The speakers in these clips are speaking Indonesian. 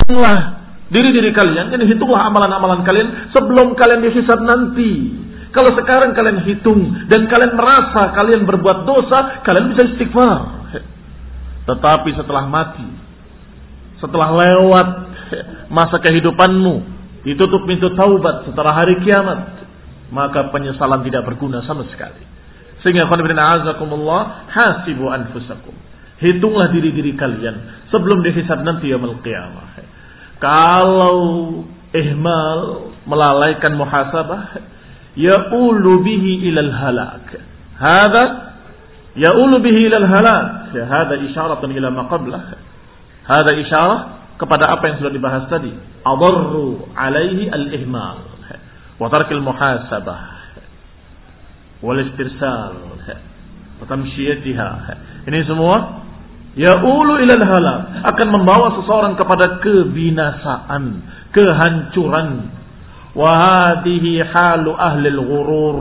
hitunglah diri-diri kalian, jadi hitunglah amalan-amalan kalian sebelum kalian dihisab nanti. Kalau sekarang kalian hitung dan kalian merasa kalian berbuat dosa, kalian bisa istighfar. Tetapi setelah mati, setelah lewat masa kehidupanmu, ditutup pintu taubat setelah hari kiamat, maka penyesalan tidak berguna sama sekali. Sehingga azakumullah, hasibu anfusakum. Hitunglah diri-diri kalian sebelum dihisab nanti yaumul qiyamah. Kalau ihmal, melalaikan muhasabah, ya'ulu bihi ilal halak. Hada ya'ulu bihi ilal halak. Hada isyaratun ila ma qablah. Hada isyarah kepada apa yang sudah dibahas tadi. Adarru alaihi al-ihmal wa tarkil muhasabah wal istirsal wa tamshiyatiha. Ini semua ya'ulu ilal halak, akan membawa seseorang kepada kebinasaan, kehancuran. Wa hadhihi halu ahli al-ghurur.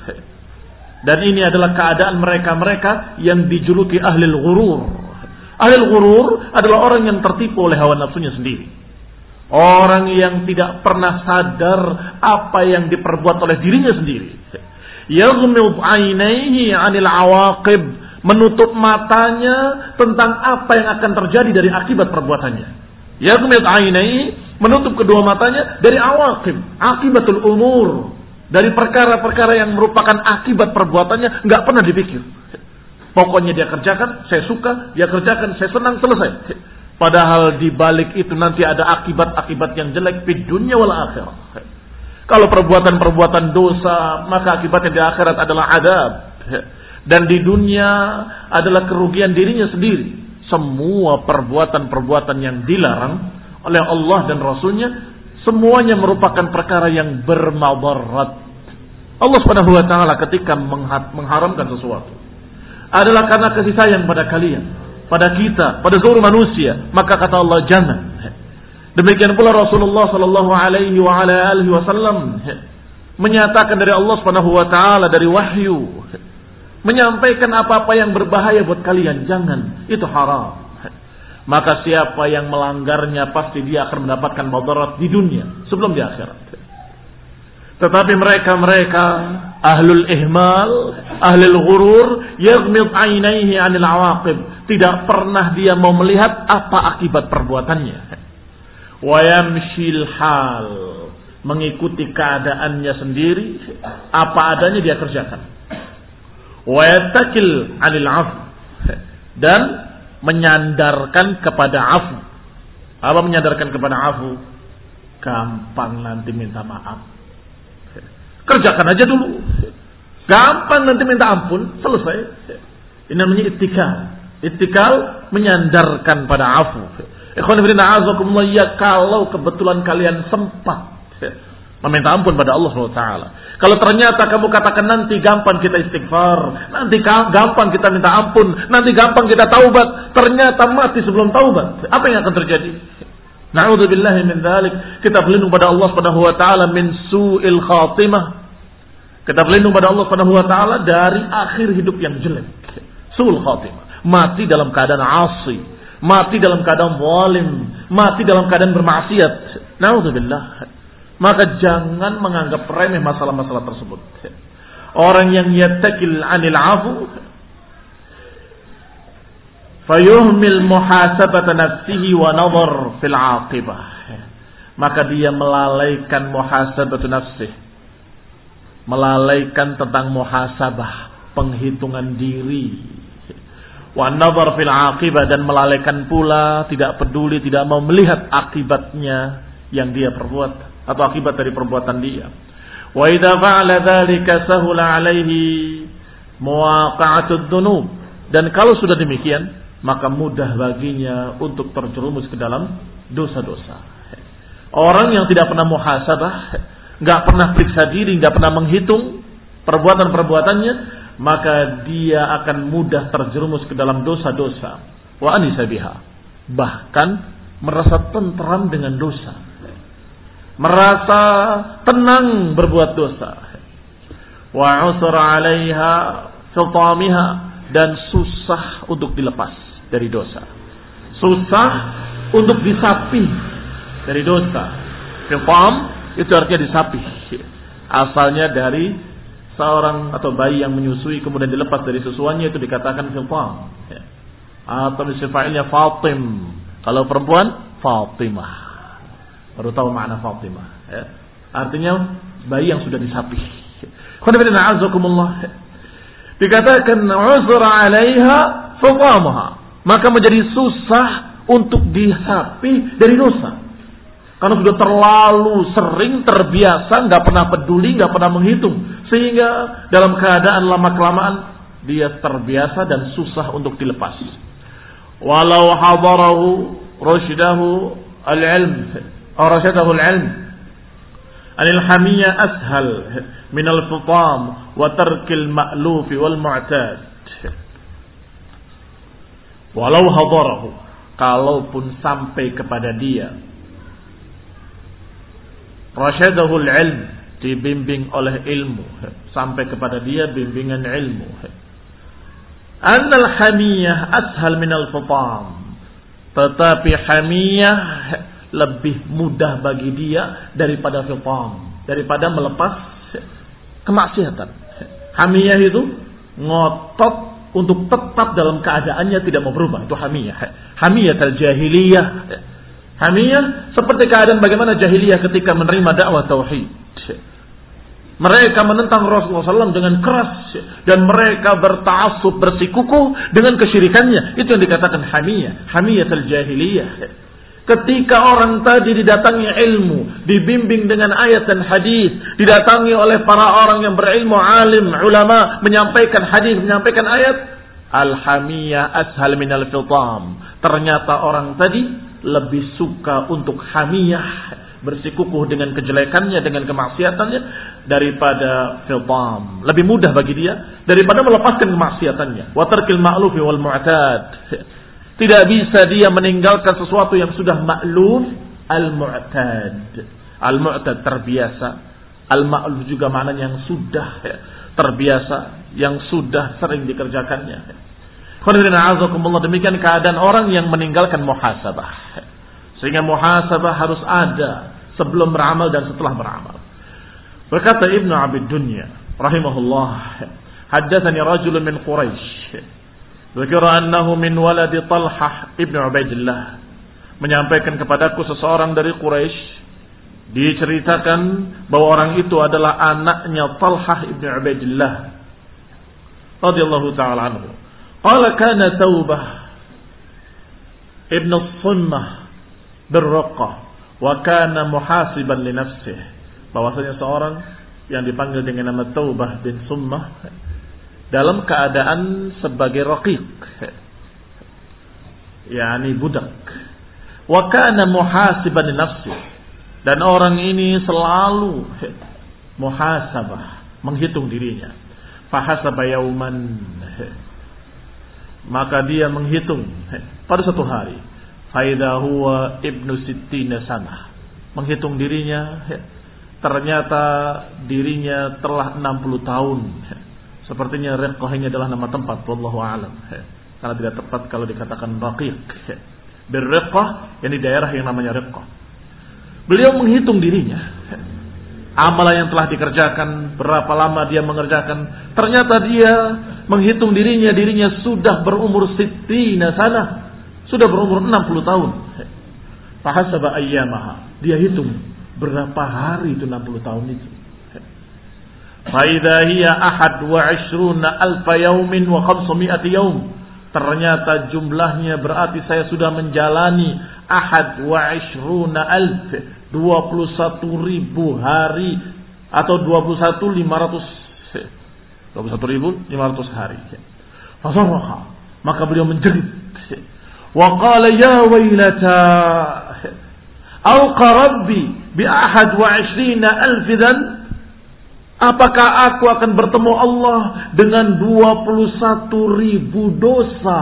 Dan ini adalah keadaan mereka-mereka yang dijuluki ahli al-ghurur. Ahli al-ghurur adalah orang yang tertipu oleh hawa nafsunya sendiri. Orang yang tidak pernah sadar apa yang diperbuat oleh dirinya sendiri. Yaghmid 'ainaihi 'anil 'awaqib, menutup matanya tentang apa yang akan terjadi dari akibat perbuatannya. Yaghmid 'ainaihi, menutup kedua matanya dari awaqib, akibatul umur, dari perkara-perkara yang merupakan akibat perbuatannya, enggak pernah dipikir. Pokoknya dia kerjakan, saya suka, dia kerjakan, saya senang, selesai. Padahal di balik itu nanti ada akibat-akibat yang jelek di dunia wal akhirah. Kalau perbuatan-perbuatan dosa, maka akibatnya di akhirat adalah adab. Dan di dunia adalah kerugian dirinya sendiri. Semua perbuatan-perbuatan yang dilarang oleh Allah dan Rasulnya, semuanya merupakan perkara yang bermadarat. Allah Subhanahu wa taala ketika mengharamkan sesuatu adalah karena kasih sayang pada kalian, pada kita, pada seluruh manusia. Maka kata Allah, jangan. Demikian pula Rasulullah sallallahu alaihi wa ala alihi wasallam menyatakan dari Allah Subhanahu wa taala dari wahyu, menyampaikan apa-apa yang berbahaya buat kalian, jangan, itu haram. Maka siapa yang melanggarnya pasti dia akan mendapatkan mudarat di dunia sebelum di akhirat. Tetapi mereka ahlul ihmal, ahlul ghurur, yaghmid 'ainaihi 'anil 'awaqib, tidak pernah dia mau melihat apa akibat perbuatannya. Wa yamshil hal, mengikuti keadaannya sendiri, apa adanya dia kerjakan. Wa yatakil 'anil 'afw, dan menyandarkan kepada afu. Apa menyandarkan kepada afu? Gampang nanti minta maaf. Kerjakan aja dulu. Gampang nanti minta ampun, selesai. Ini namanya ittikal. Ittikal menyandarkan pada afu. Ikhwan fillah a'azakumullah, ya kalau kebetulan kalian sempat meminta ampun pada Allah SWT. Kalau ternyata kamu katakan nanti gampang kita istighfar, nanti gampang kita minta ampun, nanti gampang kita taubat, ternyata mati sebelum taubat, apa yang akan terjadi? Na'udzubillahi min dzalik. Kita berlindung pada Allah Subhanahu wa taala min su'il khatimah. Kita berlindung pada Allah Subhanahu wa taala dari akhir hidup yang jelek. Su'ul khatimah, mati dalam keadaan 'asi, mati dalam keadaan zalim, mati dalam keadaan bermaksiat. Na'udzubillah. Maka jangan menganggap remeh masalah-masalah tersebut. Orang yang yattakil 'anil 'afu fayuhmil muhasabata nafsihi wa nadhar fil 'aqibah, maka dia melalaikan muhasabatu nafsihi, melalaikan tentang muhasabah, penghitungan diri, wa nadhar fil 'aqibah, dan melalaikan pula, tidak peduli, tidak mau melihat akibatnya yang dia perbuat atau akibat dari perbuatan dia. Wa idza fa'ala dzalika sahula 'alaihi muwaqa'atud dzunub, dan kalau sudah demikian maka mudah baginya untuk terjerumus ke dalam dosa-dosa. Orang yang tidak pernah muhasabah, enggak pernah periksa diri, enggak pernah menghitung perbuatan-perbuatannya, maka dia akan mudah terjerumus ke dalam dosa-dosa. Wa anisa biha, bahkan merasa tentram dengan dosa, merasa tenang berbuat dosa. Wa usra 'alaiha sultamiha, dan susah untuk dilepas dari dosa, susah untuk disapi, dari dosa. Fitam itu artinya disapi. Asalnya dari seorang atau bayi yang menyusui kemudian dilepas dari susuannya, itu dikatakan fitam. Atau disifainya Fatim. Kalau perempuan Fatimah. Baru tahu makna Fatimah. Artinya bayi yang sudah disapi. Dikatakan uzra 'alaiha fitamha, maka menjadi susah untuk disapi dari dosa. Karena sudah terlalu sering, terbiasa, nggak pernah peduli, nggak pernah menghitung, sehingga dalam keadaan lama-kelamaan dia terbiasa dan susah untuk dilepas. Walau hadarahu rusydahu al-ilm, atau rasyadahu al-ilm, anil hamiyah ashal min al-fitam wa tarkil ma'luf wal mu'tad. Walau hadarahu, kalaupun sampai kepada dia, rasyadahu al-ilm, dibimbing oleh ilmu, sampai kepada dia bimbingan ilmu. Annal hamiyah ashal minal fitam, tetapi hamiyah lebih mudah bagi dia daripada fitam, daripada melepas kemaksiatan. Hamiyah itu ngotot untuk tetap dalam keadaannya, tidak mau berubah. Itu hamiyah. Hamiyah al-jahiliyah. Hamiyah seperti keadaan bagaimana jahiliyah ketika menerima dakwah tauhid. Mereka menentang Rasulullah SAW dengan keras, dan mereka berta'assub, bersikukuh dengan kesyirikannya. Itu yang dikatakan hamiyah, hamiyatul jahiliyah. Ketika orang tadi didatangi ilmu, dibimbing dengan ayat dan hadis, didatangi oleh para orang yang berilmu, alim, ulama, menyampaikan hadis, menyampaikan ayat, al-hamiyah ashal minal fitam. Ternyata orang tadi lebih suka untuk hamiyah, bersikukuh dengan kejelekannya, dengan kemaksiatannya, daripada fitam. Lebih mudah bagi dia daripada melepaskan kemaksiatannya. Wa tarkil ma'lufi wal mu'tad. Tidak bisa dia meninggalkan sesuatu yang sudah ma'luf, al-mu'tad. Al-mu'tad terbiasa. Al-ma'luf juga maknanya yang sudah terbiasa, yang sudah sering dikerjakannya. Demikian keadaan orang yang meninggalkan muhasabah. Sehingga muhasabah harus ada sebelum beramal dan setelah beramal. Berkata Ibnu Abid Dunya rahimahullah, haddatsani rajulun min Quraisy, dzakara annahu min waladi Talhah ibn Ubaidillah, menyampaikan kepadaku seseorang dari Quraisy, diceritakan bahwa orang itu adalah anaknya Talhah ibn Ubaidillah radhiyallahu taala anhu. Qala kana Taubah ibn Sunnah berraqah wa kana muhasiban li nafsihi, bahwasanya seorang yang dipanggil dengan nama Taubah bin Sunnah dalam keadaan sebagai raqiq, yakni budak. Wa kana muhasiban li nafsihi, dan orang ini selalu muhasabah, menghitung dirinya. Fahasaba yauman, maka dia menghitung pada satu hari. Faida huwa ibnu sittina sanah, menghitung dirinya, ternyata dirinya telah 60 tahun. Sepertinya riqqah ini adalah nama tempat, wallahu a'lam, karena tidak tepat kalau dikatakan raqiq. Birriqqah, yang di daerah yang namanya riqqah. Beliau menghitung dirinya, amalan yang telah dikerjakan, berapa lama dia mengerjakan. Ternyata dia menghitung dirinya sudah berumur sittina sanah, sudah berumur 60 tahun. Fahasaba ayyamaha, dia hitung berapa hari itu 60 tahun itu. Fa idza hiya 21 alfa yaumin wa 500 yaum. Ternyata jumlahnya berarti saya sudah menjalani 21 alf, 21.000 hari, atau 21.500 hari. Fasarraha, maka beliau menjerit. Wa qala ya wailata alqa rabbi bi 21 alf dan, apakah aku akan bertemu Allah dengan 21.000 dosa?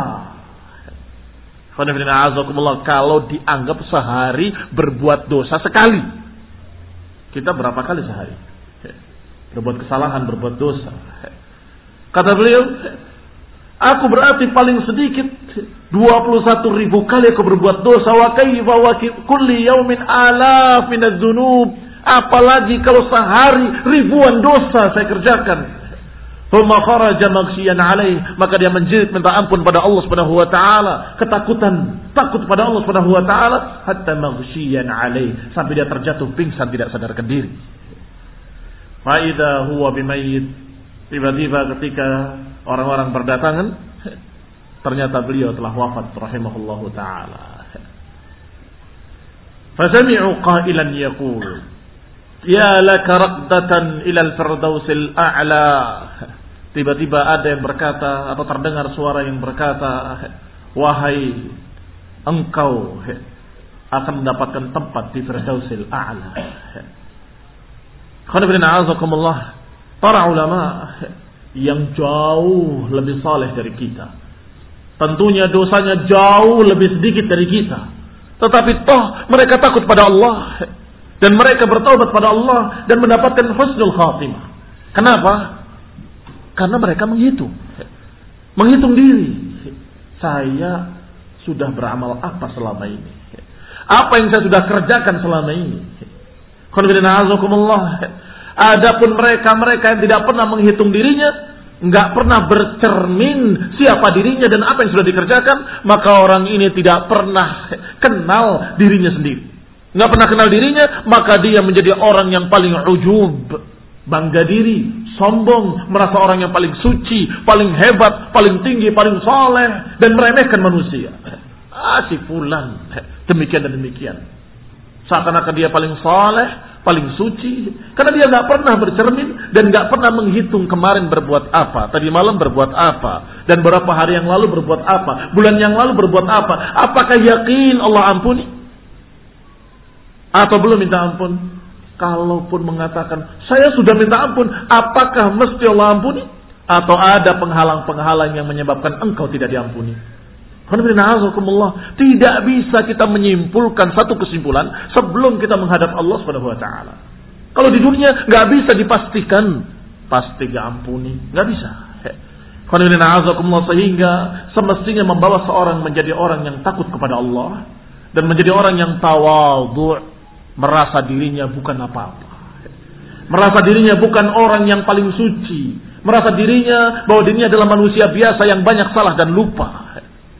Kalau dianggap sehari berbuat dosa sekali, kita berapa kali sehari berbuat kesalahan, berbuat dosa? Kata beliau, aku berarti paling sedikit 21.000 kali aku berbuat dosa. Wa kaifa wa kulli yaumin alafin adz-dzunub. Apalagi kalau sehari ribuan dosa saya kerjakan. Thumma kharaja maghsyiyan alaih, maka dia menjerit minta ampun pada Allah Subhanahu wa taala, ketakutan, takut pada Allah Subhanahu wa taala, hatta maghsyiyan alaih, sampai dia terjatuh pingsan tidak sadarkan diri. Fa idza huwa bimayyit, tiba-tiba ketika orang-orang berdatangan, ternyata beliau telah wafat rahimahullahu taala. Fasami'u qailan yaqul, ya laka raqdatan ila al-firdausil a'la. Tiba-tiba ada yang berkata atau terdengar suara yang berkata, wahai engkau akan mendapatkan tempat di firdausil a'la. Khonibina azakumullah, para ulama yang jauh lebih saleh dari kita, tentunya dosanya jauh lebih sedikit dari kita, tetapi toh mereka takut pada Allah dan mereka bertaubat pada Allah dan mendapatkan husnul khatimah. Kenapa? Karena mereka menghitung diri. Saya sudah beramal apa selama ini? Apa yang saya sudah kerjakan selama ini? Adapun mereka yang tidak pernah menghitung dirinya, enggak pernah bercermin siapa dirinya dan apa yang sudah dikerjakan, maka orang ini tidak pernah kenal dirinya sendiri. Enggak pernah kenal dirinya, maka dia menjadi orang yang paling ujub, bangga diri, sombong, merasa orang yang paling suci, paling hebat, paling tinggi, paling saleh, dan meremehkan manusia. Si fulan demikian dan demikian. Seakan-akan dia paling saleh, paling suci, karena dia nggak pernah bercermin dan nggak pernah menghitung kemarin berbuat apa, tadi malam berbuat apa, dan beberapa hari yang lalu berbuat apa, bulan yang lalu berbuat apa. Apakah yakin Allah ampuni atau belum minta ampun? Kalaupun mengatakan saya sudah minta ampun, apakah mesti Allah ampuni atau ada penghalang-penghalang yang menyebabkan engkau tidak diampuni? Tidak bisa kita menyimpulkan satu kesimpulan sebelum kita menghadap Allah Subhanahu wa taala. Kalau di dunia nggak bisa dipastikan pasti diampuni, nggak bisa. Sehingga semestinya membawa seorang menjadi orang yang takut kepada Allah dan menjadi orang yang tawadhu', merasa dirinya bukan apa-apa, merasa dirinya bukan orang yang paling suci, merasa dirinya bahwa dirinya adalah manusia biasa yang banyak salah dan lupa.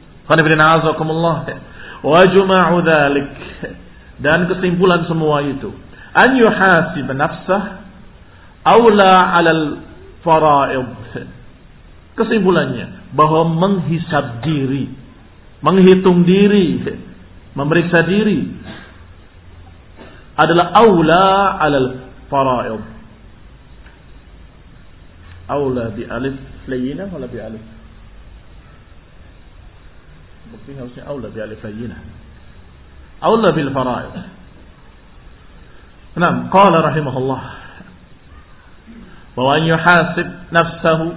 Wajma'u dzalik, dan kesimpulan semua itu, an yuhasib nafsah aula 'alal fara'id. Kesimpulannya bahwa menghisab diri, menghitung diri, memeriksa diri adalah aula 'alal fara'id. Aula bi alif layyinah wala bi alif? Bukti harusnya aula bi alif layyinah. Aula bil fara'id. Naam, qala rahimahullah wa an yuhasib nafsahu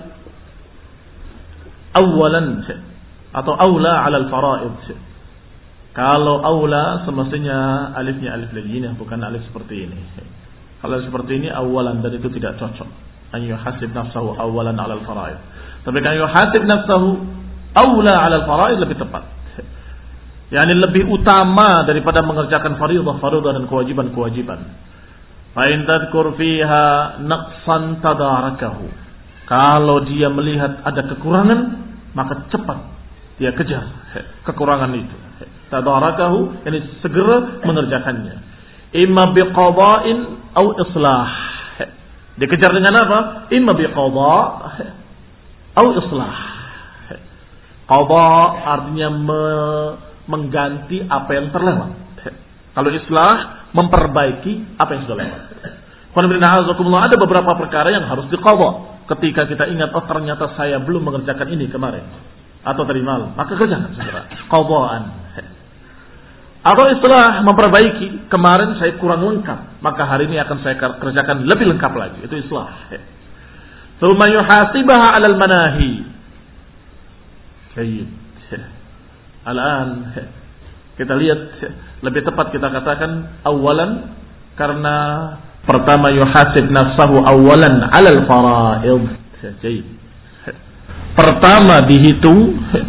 awalan atau aula 'ala al fara'id. Kalau aula semestinya alifnya alif layyinah, bukan alif seperti ini. Kalau seperti ini awalan, dan itu tidak cocok. An yuhasib nafsahu awalan 'ala al fara'id. Tapi kan yuhasib nafsahu aula 'ala al-fara'id lebih tepat. Yani lebih utama daripada mengerjakan fardhu dan kewajiban-kewajiban. Fa in tadhkur fiha naqsan tadarakahu. Kalau dia melihat ada kekurangan, maka cepat dia kejar kekurangan itu. Tadarakahu, yani segera mengerjakannya. Imma biqada'in aw islah. Dikejar dengan apa? Imma biqada' aw islah. Qadha artinya mengganti apa yang terlewat. Kalau islah, memperbaiki apa yang sudah lewat. Ada beberapa perkara yang harus diqadha. Ketika kita ingat, oh ternyata saya belum mengerjakan ini kemarin atau tadi malam, maka kerjakan segera. Qadhaan. Atau islah, memperbaiki, kemarin saya kurang lengkap, maka hari ini akan saya kerjakan lebih lengkap lagi. Itu islah. Tsumma yuhasibaha 'alal manahi. Baik. Al-an kita lihat, lebih tepat kita katakan awalan, karena pertama yuhasib nafsahu awalan 'alal fara'id. Baik. Pertama dihitung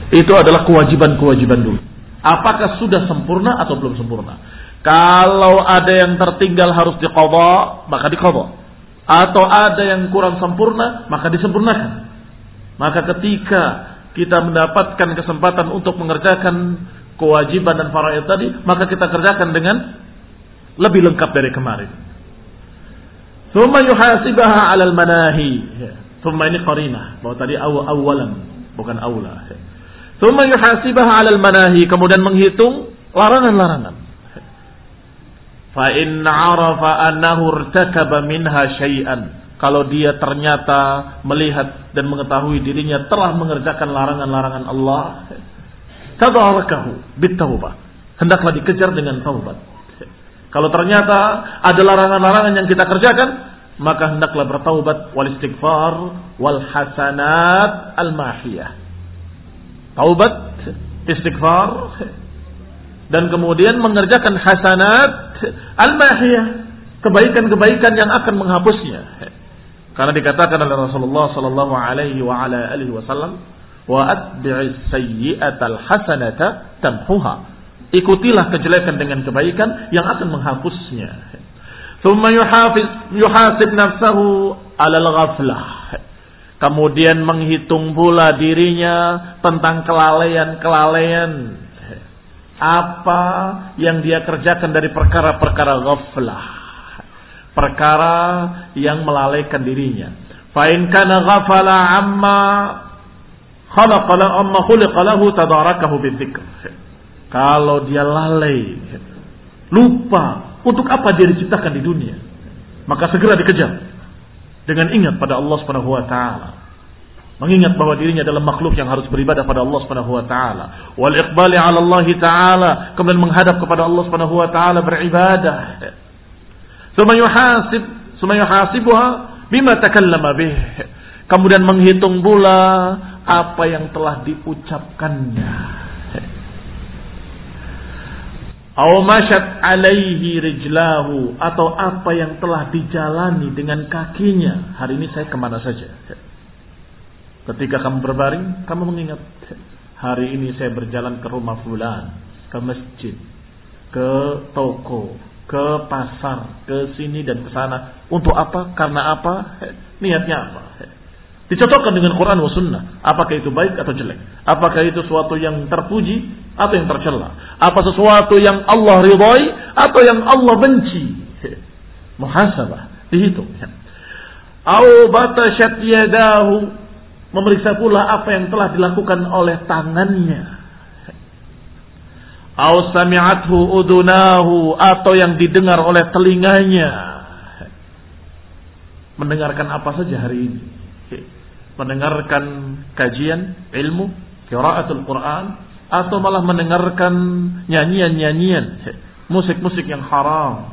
Itu adalah kewajiban-kewajiban dulu. Apakah sudah sempurna atau belum sempurna? Kalau ada yang tertinggal harus diqadha, maka diqadha. Atau ada yang kurang sempurna, maka disempurnakan. Maka ketika kita mendapatkan kesempatan untuk mengerjakan kewajiban dan faraid tadi, maka kita kerjakan dengan lebih lengkap dari kemarin. Tsumma yuhasibaha 'alal manahi. Tsumma ini qarinah, bahwa tadi awalan, bukan aula. Tsumma yuhasibaha 'alal manahi, kemudian menghitung larangan-larangan. Fa in 'arafa annahu irtakaba minha syai'an. Kalau dia ternyata melihat dan mengetahui dirinya telah mengerjakan larangan-larangan Allah, tadarakahu bitaubah. Hendaklah dikejar dengan taubat. Kalau ternyata ada larangan-larangan yang kita kerjakan, maka hendaklah bertaubat wal istighfar wal hasanat al mahiyah. Taubat, istighfar, dan kemudian mengerjakan hasanat al mahiyah, kebaikan-kebaikan yang akan menghapusnya. Karena dikatakan oleh Rasulullah sallallahu alaihi wa ala alihi wasallam, wa atbi'is sayyi'atal hasanata tamhuha. Ikutilah kejelekan dengan kebaikan yang akan menghapusnya. Tsumma yuhasib nafsahu 'alal ghaflah. Kemudian menghitung pula dirinya tentang kelalaian-kelalaian. Apa yang dia kerjakan dari perkara-perkara ghaflah. Perkara yang melalaikan dirinya. Fa in kana ghafala amma khuliqa lahu tadarakahu bidzikr. Kalau dia lalai, lupa untuk apa dia diciptakan di dunia, maka segera dikejar dengan ingat pada Allah Subhanahu wa taala. Mengingat bahwa dirinya adalah makhluk yang harus beribadah pada Allah Subhanahu wa taala. Wal iqbali 'ala Allah taala, kemudian menghadap kepada Allah Subhanahu wa taala beribadah. Tsumma yuhasibuha bima takallama bih. Kemudian menghitung pula apa yang telah diucapkannya. Aw masyat alaihi rijlahu, atau apa yang telah dijalani dengan kakinya. Hari ini saya kemana saja? Ketika kamu berbaring, kamu mengingat, hari ini saya berjalan ke rumah fulan, ke masjid, ke toko, ke pasar, ke sini dan ke sana. Untuk apa? Karena apa? Niatnya apa? Dicocokkan dengan Quran wa sunnah. Apakah itu baik atau jelek? Apakah itu sesuatu yang terpuji atau yang tercela? Apa sesuatu yang Allah ridhai atau yang Allah benci? Muhasabah, dihitung. Au batashat yadahu, memeriksa pula apa yang telah dilakukan oleh tangannya. Au sami'athu udunahu, atau yang didengar oleh telinganya. Mendengarkan apa saja hari ini? Mendengarkan kajian ilmu, qiraatul Quran, atau malah mendengarkan nyanyian-nyanyian, musik-musik yang haram.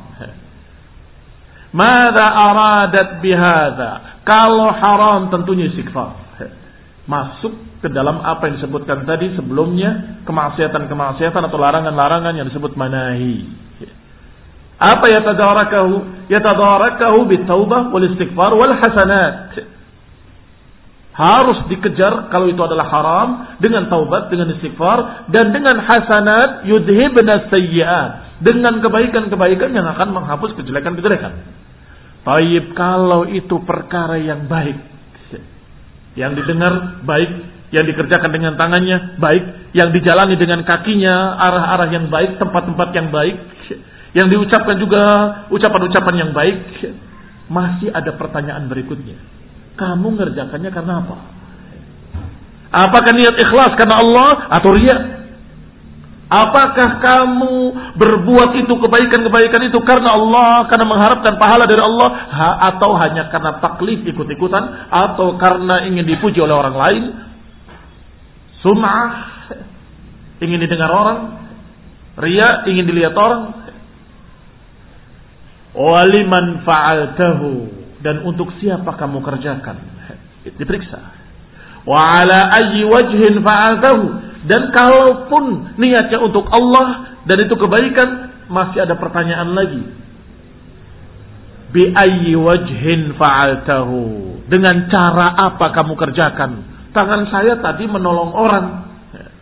Mada aradat bihadza? Kalau haram tentunya istighfar. Masuk ke dalam apa yang disebutkan tadi sebelumnya, kemaksiatan-kemaksiatan atau larangan-larangan yang disebut manahi. Apa yatadarakahu? Yatadarakahu bitaubah wal istighfar wal hasanat. Harus dikejar kalau itu adalah haram dengan taubat, dengan istighfar, dan dengan hasanat yudhibna sayyi'at, dengan kebaikan-kebaikan yang akan menghapus kejelekan-kejelekan. Taib, kalau itu perkara yang baik, yang didengar baik, yang dikerjakan dengan tangannya baik, yang dijalani dengan kakinya arah-arah yang baik, tempat-tempat yang baik, yang diucapkan juga ucapan-ucapan yang baik, masih ada pertanyaan berikutnya. Kamu ngerjakannya karena apa? Apakah niat ikhlas karena Allah atau riya? Apakah kamu berbuat itu kebaikan-kebaikan itu karena Allah, karena mengharapkan pahala dari Allah, atau hanya karena taklif ikut-ikutan, atau karena ingin dipuji oleh orang lain? Sum'ah, ingin didengar orang, riya, ingin dilihat orang. Waliman fa'altahu, dan untuk siapa kamu kerjakan? Diperiksa. Wa ala ayyi wajhin fa'altahu, dan kalaupun niatnya untuk Allah dan itu kebaikan, masih ada pertanyaan lagi. Bi ayyi wajhin fa'altahu, dengan cara apa kamu kerjakan? Tangan saya tadi menolong orang.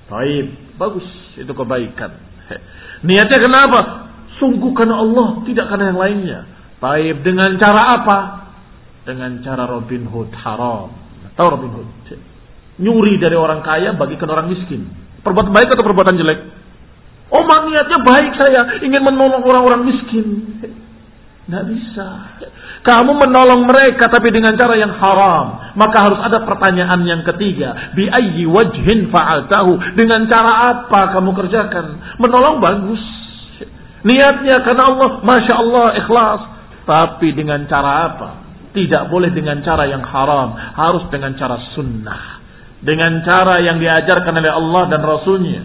Baik, bagus, itu kebaikan. Niatnya kenapa? Sungguh karena Allah, tidak karena yang lainnya. Baik, dengan cara apa? Dengan cara Robin Hood haram. Tahu Robin Hood? Nyuri dari orang kaya, bagikan orang miskin. Perbuatan baik atau perbuatan jelek? Oh, niatnya baik, saya ingin menolong orang-orang miskin. Nggak bisa. Kamu menolong mereka tapi dengan cara yang haram. Maka harus ada pertanyaan yang ketiga. Bi ayyi wajhin fa'altahu. Dengan cara apa kamu kerjakan? Menolong bagus. Niatnya karena Allah, Masya Allah, ikhlas. Tapi dengan cara apa? Tidak boleh dengan cara yang haram. Harus dengan cara sunnah. Dengan cara yang diajarkan oleh Allah dan Rasulnya.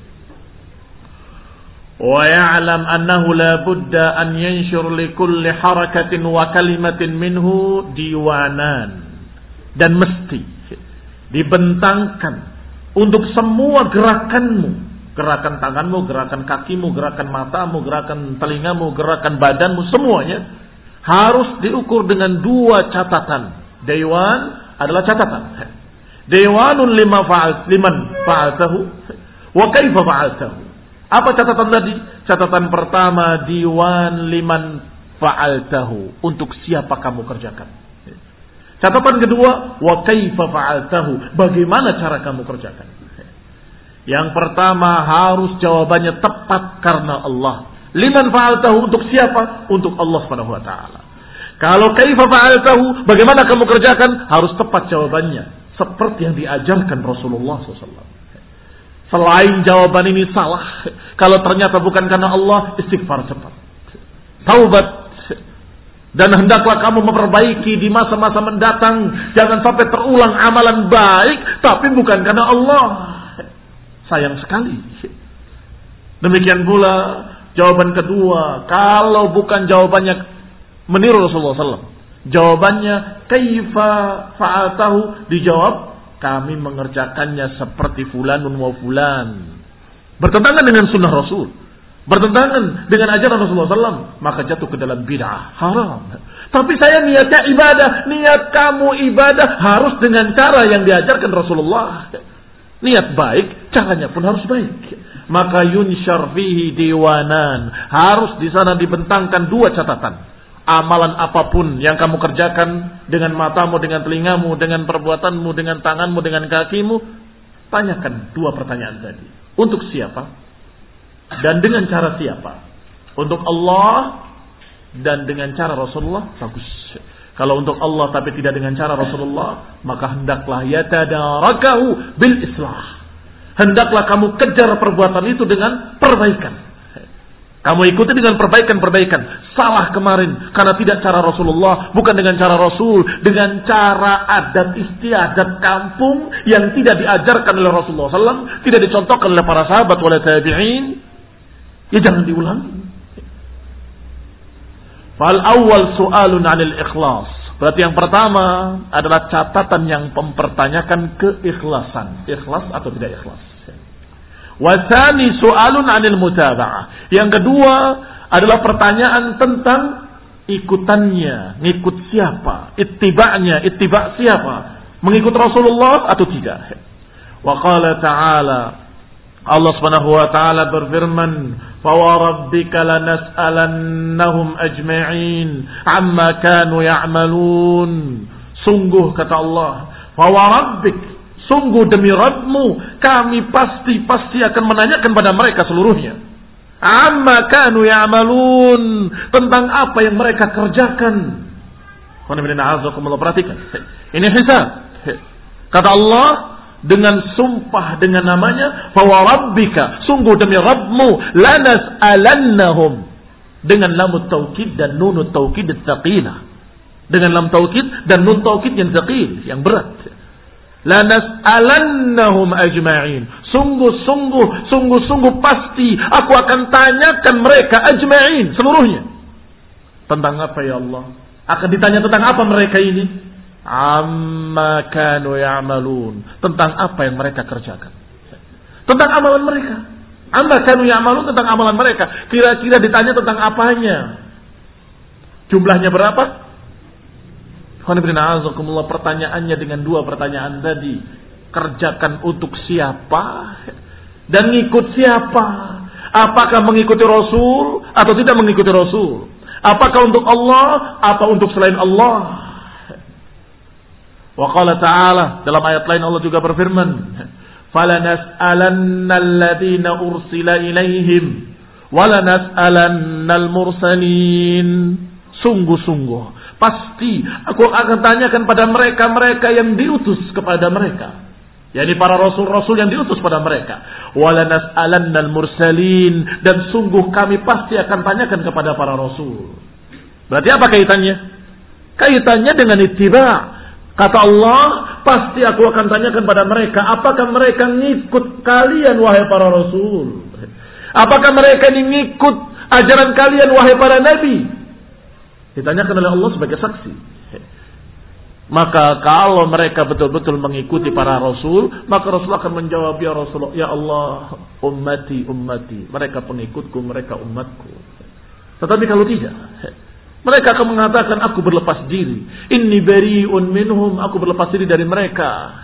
وَيَعْلَمْ أَنَّهُ لَا بُدَّ أَنْ يَنْشُرْ لِكُلِّ حَرَكَةٍ وَكَلِمَةٍ مِنْهُ دِيوَانًا. Dan mesti dibentangkan untuk semua gerakanmu, gerakan tanganmu, gerakan kakimu, gerakan matamu, gerakan telingamu, gerakan badanmu, semuanya harus diukur dengan dua catatan. Dewan adalah catatan. Dewanun liman fa'altahu wa kaifa fa'altahu. Apa catatan tadi? Catatan pertama, diwan liman fa'altahu. Untuk siapa kamu kerjakan. Catatan kedua, wa kaifa fa'altahu. Bagaimana cara kamu kerjakan. Yang pertama harus jawabannya tepat karena Allah. Liman fa'altahu, untuk siapa? Untuk Allah Subhanahu wa taala. Kalau kaifa fa'altahu, bagaimana kamu kerjakan? Harus tepat jawabannya. Seperti yang diajarkan Rasulullah SAW. Selain jawaban ini salah, kalau ternyata bukan karena Allah, istighfar cepat. Taubat. Dan hendaklah kamu memperbaiki di masa-masa mendatang. Jangan sampai terulang amalan baik, tapi bukan karena Allah. Sayang sekali. Demikian pula jawaban kedua. Kalau bukan jawabannya meniru Rasulullah SAW. Jawabannya kaifa fa'altahu, dijawab kami mengerjakannya seperti fulanun wa fulan. Bertentangan dengan sunnah Rasul, bertentangan dengan ajaran Rasulullah SAW, maka jatuh ke dalam bid'ah, haram. Tapi saya niatnya ibadah. Niat kamu ibadah harus dengan cara yang diajarkan Rasulullah. Niat baik, caranya pun harus baik. Maka yunshar fihi diwanan, harus di sana dibentangkan dua catatan. Amalan apapun yang kamu kerjakan dengan matamu, dengan telingamu, dengan perbuatanmu, dengan tanganmu, dengan kakimu, tanyakan dua pertanyaan tadi. Untuk siapa? Dan dengan cara siapa? Untuk Allah dan dengan cara Rasulullah, bagus. Kalau untuk Allah tapi tidak dengan cara Rasulullah, maka hendaklah yatadarakahu bil islah. Hendaklah kamu kejar perbuatan itu dengan perbaikan. Kamu ikuti dengan perbaikan-perbaikan. Salah kemarin karena tidak cara Rasulullah, bukan dengan cara Rasul, dengan cara adat istiadat kampung yang tidak diajarkan oleh Rasulullah SAW, tidak dicontohkan oleh para sahabat wala tabi'in. Ya jangan diulangi. Fal awal su'alun 'anil ikhlas. Berarti yang pertama adalah catatan yang mempertanyakan keikhlasan. Ikhlas atau tidak ikhlas. Wasani soalun anil mutaba'ah. Yang kedua adalah pertanyaan tentang ikutannya, ngikut siapa, ittiba' siapa, mengikut Rasulullah atau tidak. Wa qala ta'ala, Allah Subhanahu wa taala berfirman, "Fa wa rabbika lanas'alannahum ajma'in 'amma kanu ya'malun." Sungguh kata Allah, "Fa wa rabbik," sungguh demi Rabbmu, kami pasti akan menanyakan pada mereka seluruhnya. Amma kanu ya'malun, tentang apa yang mereka kerjakan. Perhatikan. Ini hisab. Kata Allah dengan sumpah dengan namanya, fa warabbika, sungguh demi Rabbmu, lanas'alannahum, dengan lam taukid dan nun taukid tsaqilah. Dengan lam taukid dan nun taukid yang tsaqil, yang berat. Lanas'alannahum ajma'in. Sungguh pasti aku akan tanyakan mereka ajma'in, seluruhnya. Tentang apa ya Allah? Akan ditanya tentang apa mereka ini? Amma kanu ya'malun, tentang apa yang mereka kerjakan. Tentang amalan mereka. Amma kanu ya'malun, tentang amalan mereka. Kira-kira ditanya tentang apanya? Jumlahnya berapa? Pertanyaannya dengan dua pertanyaan tadi. Kerjakan untuk siapa Dan ngikut siapa? Apakah mengikuti Rasul atau tidak mengikuti Rasul? Apakah untuk Allah atau untuk selain Allah? Wa qala ta'ala, dalam ayat lain Allah juga berfirman, "Falanas'alanna alladhina ursila ilaihim wa lanas'alannal mursalin." Sungguh-sungguh pasti aku akan tanyakan pada mereka yang diutus kepada mereka, yakni para rasul-rasul yang diutus pada mereka. Walanas alannal mursalin, dan sungguh kami pasti akan tanyakan kepada para rasul. Berarti apa kaitannya? Kaitannya dengan ittiba. Kata Allah, pasti aku akan tanyakan pada mereka, apakah mereka ngikut kalian wahai para rasul? Apakah mereka ngikut ajaran kalian wahai para nabi? Ditanyakan oleh Allah sebagai saksi. Maka kalau mereka betul-betul mengikuti para rasul, maka Rasul akan menjawab, ya Rasulullah, ya Allah, ummati, mereka pengikutku, mereka umatku. Tetapi kalau tidak, mereka akan mengatakan, aku berlepas diri, inni bari'un minhum, aku berlepas diri dari mereka.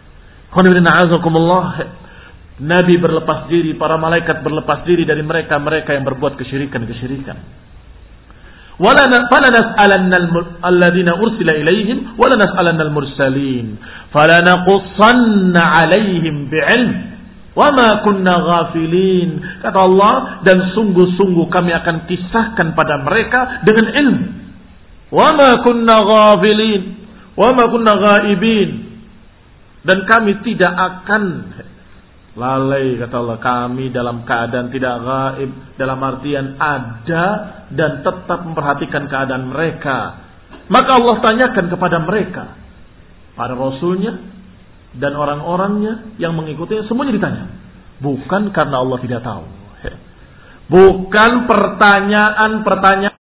Nabi berlepas diri, para malaikat berlepas diri dari mereka yang berbuat kesyirikan. فَلَنَسْأَلَنَّ الَّذِينَ أُرْسِلَ إِلَيْهِمْ وَلَنَسْأَلَنَّ الْمُرْسَلِينَ فَلَنَقُصَّنَّ عَلَيْهِمْ بِعِلْمٍ وَمَا كُنَّا غَافِلِينَ. Kata Allah, dan sungguh-sungguh kami akan kisahkan pada mereka dengan ilmu. وَمَا كُنَّا غَافِلِينَ وَمَا كُنَّا غَائِبِينَ. Dan kami tidak akan lalai, kata Allah, kami dalam keadaan tidak gaib, dalam artian ada dan tetap memperhatikan keadaan mereka. Maka Allah tanyakan kepada mereka, para rasulnya dan orang-orangnya yang mengikutinya, semuanya ditanya. Bukan karena Allah tidak tahu, bukan pertanyaan